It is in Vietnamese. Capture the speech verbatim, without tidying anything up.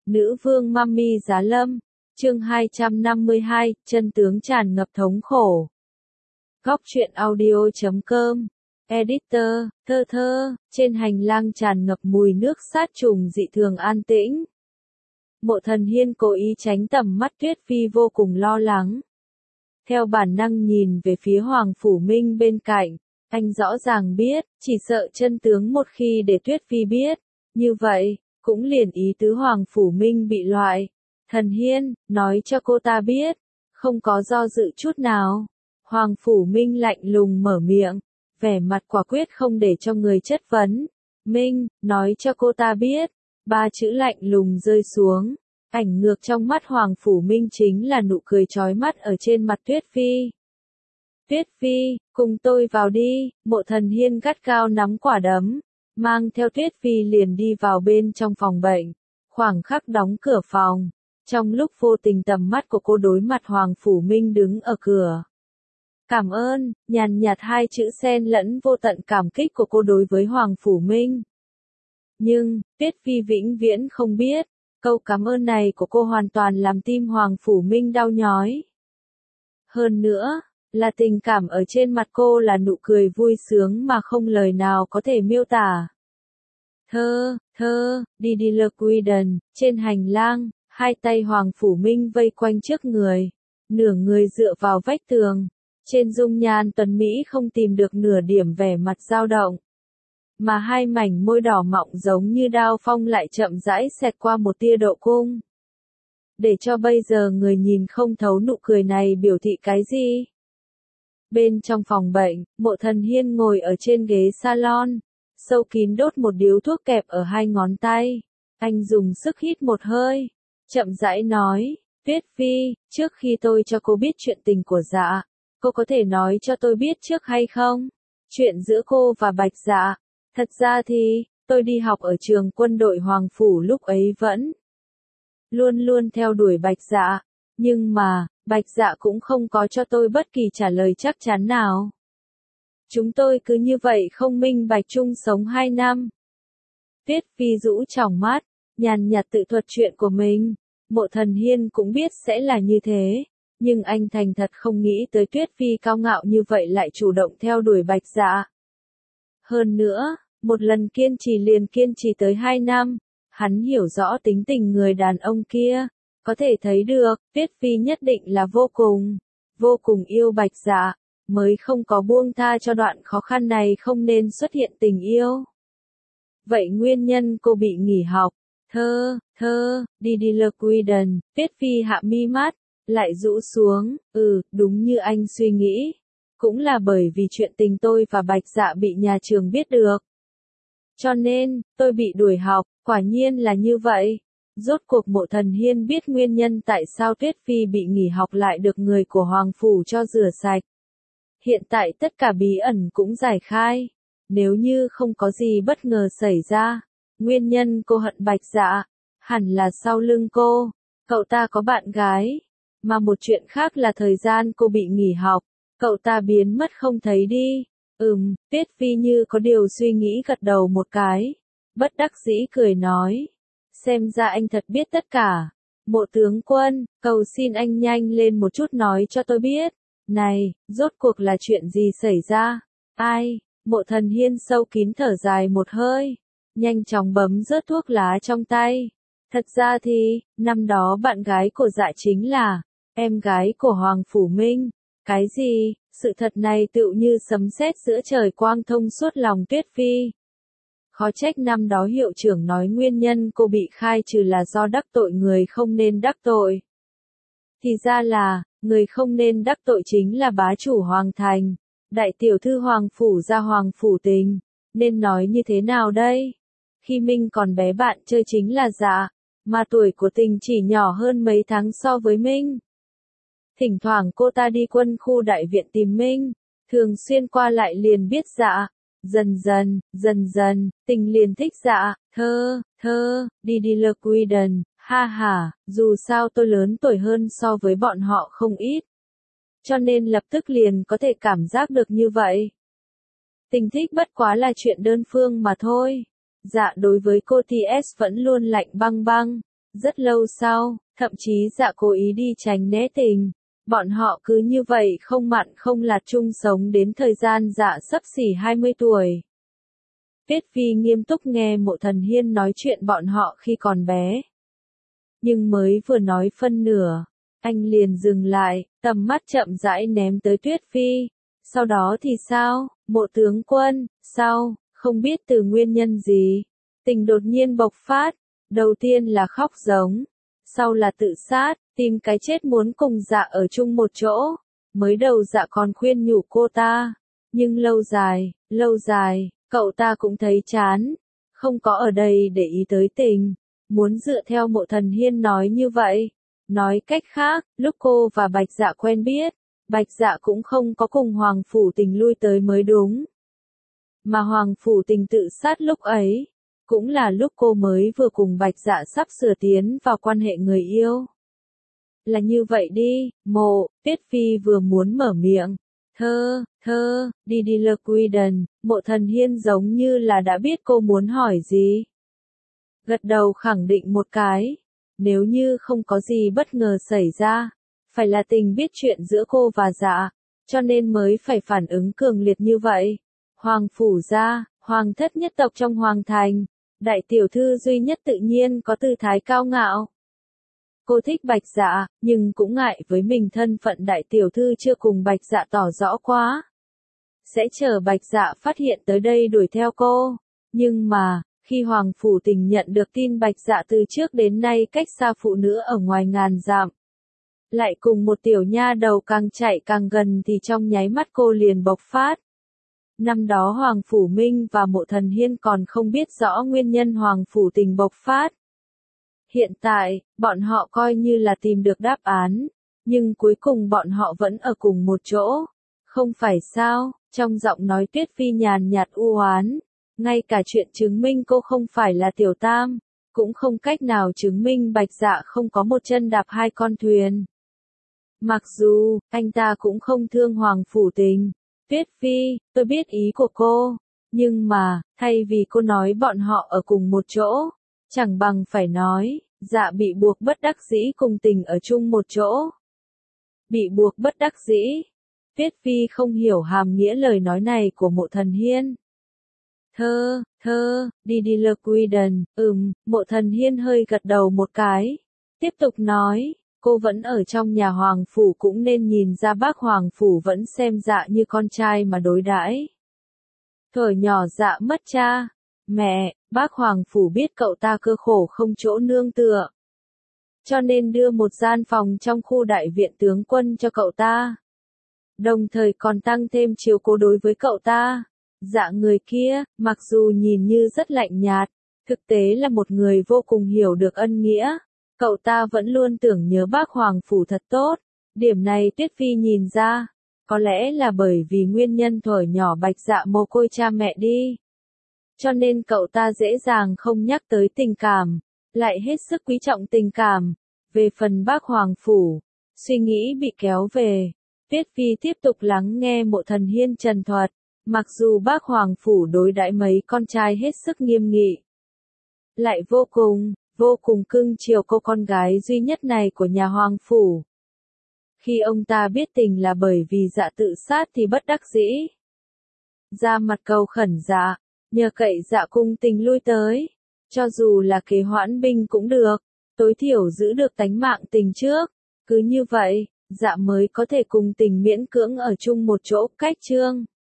Nữ vương Mummy Giá Lâm, chương hai trăm năm mươi hai, chân tướng tràn ngập thống khổ. Góc truyện audio chấm com, editor, thơ thơ, trên hành lang tràn ngập mùi nước sát trùng dị thường an tĩnh. Mộ Thần Hiên cố ý tránh tầm mắt Tuyết Phi vô cùng lo lắng. Theo bản năng nhìn về phía Hoàng Phủ Minh bên cạnh, anh rõ ràng biết, chỉ sợ chân tướng một khi để Tuyết Phi biết, như vậy, cũng liền ý tứ Hoàng Phủ Minh bị loại. Thần Hiên, nói cho cô ta biết, không có do dự chút nào. Hoàng Phủ Minh lạnh lùng mở miệng, vẻ mặt quả quyết không để cho người chất vấn. Minh, nói cho cô ta biết, ba chữ lạnh lùng rơi xuống. Ảnh ngược trong mắt Hoàng Phủ Minh chính là nụ cười chói mắt ở trên mặt Tuyết Phi. Tuyết Phi, cùng tôi vào đi, Mộ Thần Hiên gắt gao nắm quả đấm, mang theo Tuyết Phi liền đi vào bên trong phòng bệnh, khoảng khắc đóng cửa phòng. Trong lúc vô tình tầm mắt của cô đối mặt Hoàng Phủ Minh đứng ở cửa. Cảm ơn, nhàn nhạt hai chữ xen lẫn vô tận cảm kích của cô đối với Hoàng Phủ Minh. Nhưng, Tuyết Phi vĩnh viễn không biết, câu cảm ơn này của cô hoàn toàn làm tim Hoàng Phủ Minh đau nhói. Hơn nữa, là tình cảm ở trên mặt cô là nụ cười vui sướng mà không lời nào có thể miêu tả. Thơ, thơ, đi đi lơ Queden, trên hành lang, hai tay Hoàng Phủ Minh vây quanh trước người, nửa người dựa vào vách tường, trên dung nhan tuấn Mỹ không tìm được nửa điểm vẻ mặt dao động. Mà hai mảnh môi đỏ mọng giống như đao phong lại chậm rãi xẹt qua một tia độ cung. Để cho bây giờ người nhìn không thấu nụ cười này biểu thị cái gì. Bên trong phòng bệnh, Mộ Thần Hiên ngồi ở trên ghế salon, sâu kín đốt một điếu thuốc kẹp ở hai ngón tay. Anh dùng sức hít một hơi, chậm rãi nói, Tuyết Phi, trước khi tôi cho cô biết chuyện tình của Dạ, cô có thể nói cho tôi biết trước hay không? Chuyện giữa cô và Bạch Dạ. Thật ra thì, tôi đi học ở trường quân đội Hoàng Phủ lúc ấy vẫn luôn luôn theo đuổi Bạch Dạ, nhưng mà, Bạch Dạ cũng không có cho tôi bất kỳ trả lời chắc chắn nào. Chúng tôi cứ như vậy không minh bạch chung sống hai năm. Tuyết Phi rũ tròng mắt, nhàn nhạt tự thuật chuyện của mình. Mộ Thần Hiên cũng biết sẽ là như thế, nhưng anh thành thật không nghĩ tới Tuyết Phi cao ngạo như vậy lại chủ động theo đuổi Bạch Dạ. Hơn nữa, một lần kiên trì liền kiên trì tới hai năm, hắn hiểu rõ tính tình người đàn ông kia, có thể thấy được, Tuyết Phi nhất định là vô cùng, vô cùng yêu Bạch Dạ, mới không có buông tha cho đoạn khó khăn này không nên xuất hiện tình yêu. Vậy nguyên nhân cô bị nghỉ học, thơ, thơ, đi đi lơ Queden, Tuyết Phi hạ mi mắt, lại rũ xuống, ừ, đúng như anh suy nghĩ. Cũng là bởi vì chuyện tình tôi và Bạch Dạ bị nhà trường biết được. Cho nên, tôi bị đuổi học, quả nhiên là như vậy. Rốt cuộc Mộ Thần Hiên biết nguyên nhân tại sao Tuyết Phi bị nghỉ học lại được người của Hoàng Phủ cho rửa sạch. Hiện tại tất cả bí ẩn cũng giải khai. Nếu như không có gì bất ngờ xảy ra, nguyên nhân cô hận Bạch Dạ, hẳn là sau lưng cô, cậu ta có bạn gái. Mà một chuyện khác là thời gian cô bị nghỉ học, cậu ta biến mất không thấy đi. Ừm, Tuyết Phi như có điều suy nghĩ gật đầu một cái. Bất đắc dĩ cười nói. Xem ra anh thật biết tất cả. Mộ tướng quân, cầu xin anh nhanh lên một chút nói cho tôi biết. Này, rốt cuộc là chuyện gì xảy ra? Ai? Mộ Thần Hiên sâu kín thở dài một hơi. Nhanh chóng bấm rớt thuốc lá trong tay. Thật ra thì, năm đó bạn gái của Dạ chính là em gái của Hoàng Phủ Minh. Cái gì? Sự thật này tựu như sấm sét giữa trời quang thông suốt lòng Tuyết Phi. Khó trách năm đó hiệu trưởng nói nguyên nhân cô bị khai trừ là do đắc tội người không nên đắc tội. Thì ra là, người không nên đắc tội chính là bá chủ Hoàng Thành, đại tiểu thư Hoàng Phủ gia Hoàng Phủ Tình. Nên nói như thế nào đây? Khi Minh còn bé bạn chơi chính là Dạ, mà tuổi của Tình chỉ nhỏ hơn mấy tháng so với Minh. Thỉnh thoảng cô ta đi quân khu đại viện tìm Minh, thường xuyên qua lại liền biết Dạ. Dần dần, dần dần, Tình liền thích Dạ, thơ, thơ, đi đi lơ Queden, ha ha, dù sao tôi lớn tuổi hơn so với bọn họ không ít. Cho nên lập tức liền có thể cảm giác được như vậy. Tình thích bất quá là chuyện đơn phương mà thôi. Dạ đối với cô tê ét vẫn luôn lạnh băng băng, Rất lâu sau, thậm chí Dạ cố ý đi tránh né tình. Bọn họ cứ như vậy không mặn không lạt chung sống đến thời gian Dạ sắp xỉ hai mươi tuổi. Tuyết Phi nghiêm túc nghe Mộ Thần Hiên nói chuyện bọn họ khi còn bé. Nhưng mới vừa nói phân nửa, anh liền dừng lại, tầm mắt chậm rãi ném tới Tuyết Phi. Sau đó thì sao, Mộ tướng quân, sao, không biết từ nguyên nhân gì, tình đột nhiên bộc phát, đầu tiên là khóc giống, sau là tự sát, tìm cái chết muốn cùng Dạ ở chung một chỗ. Mới đầu Dạ còn khuyên nhủ cô ta, nhưng lâu dài, lâu dài, cậu ta cũng thấy chán, không có ở đây để ý tới tình, muốn dựa theo Mộ Thần Hiên nói như vậy. Nói cách khác, lúc cô và Bạch Dạ quen biết, Bạch Dạ cũng không có cùng Hoàng Phủ Tình lui tới mới đúng. Mà Hoàng Phủ Tình tự sát lúc ấy, cũng là lúc cô mới vừa cùng Bạch Dạ sắp sửa tiến vào quan hệ người yêu. Là như vậy đi, Mộ, Tuyết Phi vừa muốn mở miệng. Thơ, thơ, đi đi lơ quy đần, Mộ Thần Hiên giống như là đã biết cô muốn hỏi gì. Gật đầu khẳng định một cái, nếu như không có gì bất ngờ xảy ra, phải là tình biết chuyện giữa cô và Dạ, cho nên mới phải phản ứng cường liệt như vậy. Hoàng phủ gia, hoàng thất nhất tộc trong hoàng thành, đại tiểu thư duy nhất tự nhiên có tư thái cao ngạo. Cô thích Bạch Dạ, nhưng cũng ngại với mình thân phận đại tiểu thư chưa cùng Bạch Dạ tỏ rõ quá. Sẽ chờ Bạch Dạ phát hiện tới đây đuổi theo cô. Nhưng mà, khi Hoàng Phủ Tình nhận được tin Bạch Dạ từ trước đến nay cách xa phụ nữ ở ngoài ngàn dặm, lại cùng một tiểu nha đầu càng chạy càng gần thì trong nháy mắt cô liền bộc phát. Năm đó Hoàng Phủ Minh và Mộ Thần Hiên còn không biết rõ nguyên nhân Hoàng Phủ Tình bộc phát. Hiện tại, bọn họ coi như là tìm được đáp án, nhưng cuối cùng bọn họ vẫn ở cùng một chỗ. Không phải sao, trong giọng nói Tuyết Phi nhàn nhạt u oán, ngay cả chuyện chứng minh cô không phải là tiểu tam, cũng không cách nào chứng minh Bạch Dạ không có một chân đạp hai con thuyền. Mặc dù, anh ta cũng không thương Hoàng Phủ Tình. Tuyết Phi, tôi biết ý của cô, nhưng mà, thay vì cô nói bọn họ ở cùng một chỗ, chẳng bằng phải nói, Dạ bị buộc bất đắc dĩ cùng tình ở chung một chỗ. Bị buộc bất đắc dĩ. Tuyết Phi không hiểu hàm nghĩa lời nói này của Mộ Thần Hiên. Thơ, thơ, đi đi lơ quy đần, ừm, Mộ Thần Hiên hơi gật đầu một cái. Tiếp tục nói, cô vẫn ở trong nhà Hoàng Phủ cũng nên nhìn ra bác Hoàng Phủ vẫn xem Dạ như con trai mà đối đãi. Thuở nhỏ Dạ mất cha, mẹ, bác Hoàng Phủ biết cậu ta cơ khổ không chỗ nương tựa, cho nên đưa một gian phòng trong khu đại viện tướng quân cho cậu ta. Đồng thời còn tăng thêm chiếu cố đối với cậu ta. Dạ người kia, mặc dù nhìn như rất lạnh nhạt, thực tế là một người vô cùng hiểu được ân nghĩa. Cậu ta vẫn luôn tưởng nhớ bác Hoàng Phủ thật tốt. Điểm này Tuyết Phi nhìn ra, có lẽ là bởi vì nguyên nhân thuở nhỏ Bạch Dạ mồ côi cha mẹ đi. Cho nên cậu ta dễ dàng không nhắc tới tình cảm, lại hết sức quý trọng tình cảm. Về phần bác Hoàng Phủ, suy nghĩ bị kéo về. Tuyết Phi tiếp tục lắng nghe Mộ Thần Hiên trần thuật, mặc dù bác Hoàng Phủ đối đãi mấy con trai hết sức nghiêm nghị, lại vô cùng, vô cùng cưng chiều cô con gái duy nhất này của nhà Hoàng Phủ. Khi ông ta biết tình là bởi vì Dạ tự sát thì bất đắc dĩ, ra mặt cầu khẩn Dạ, nhờ cậy Dạ cung tình lui tới, cho dù là kế hoãn binh cũng được, tối thiểu giữ được tánh mạng tình trước, cứ như vậy, Dạ mới có thể cùng tình miễn cưỡng ở chung một chỗ. Cách chương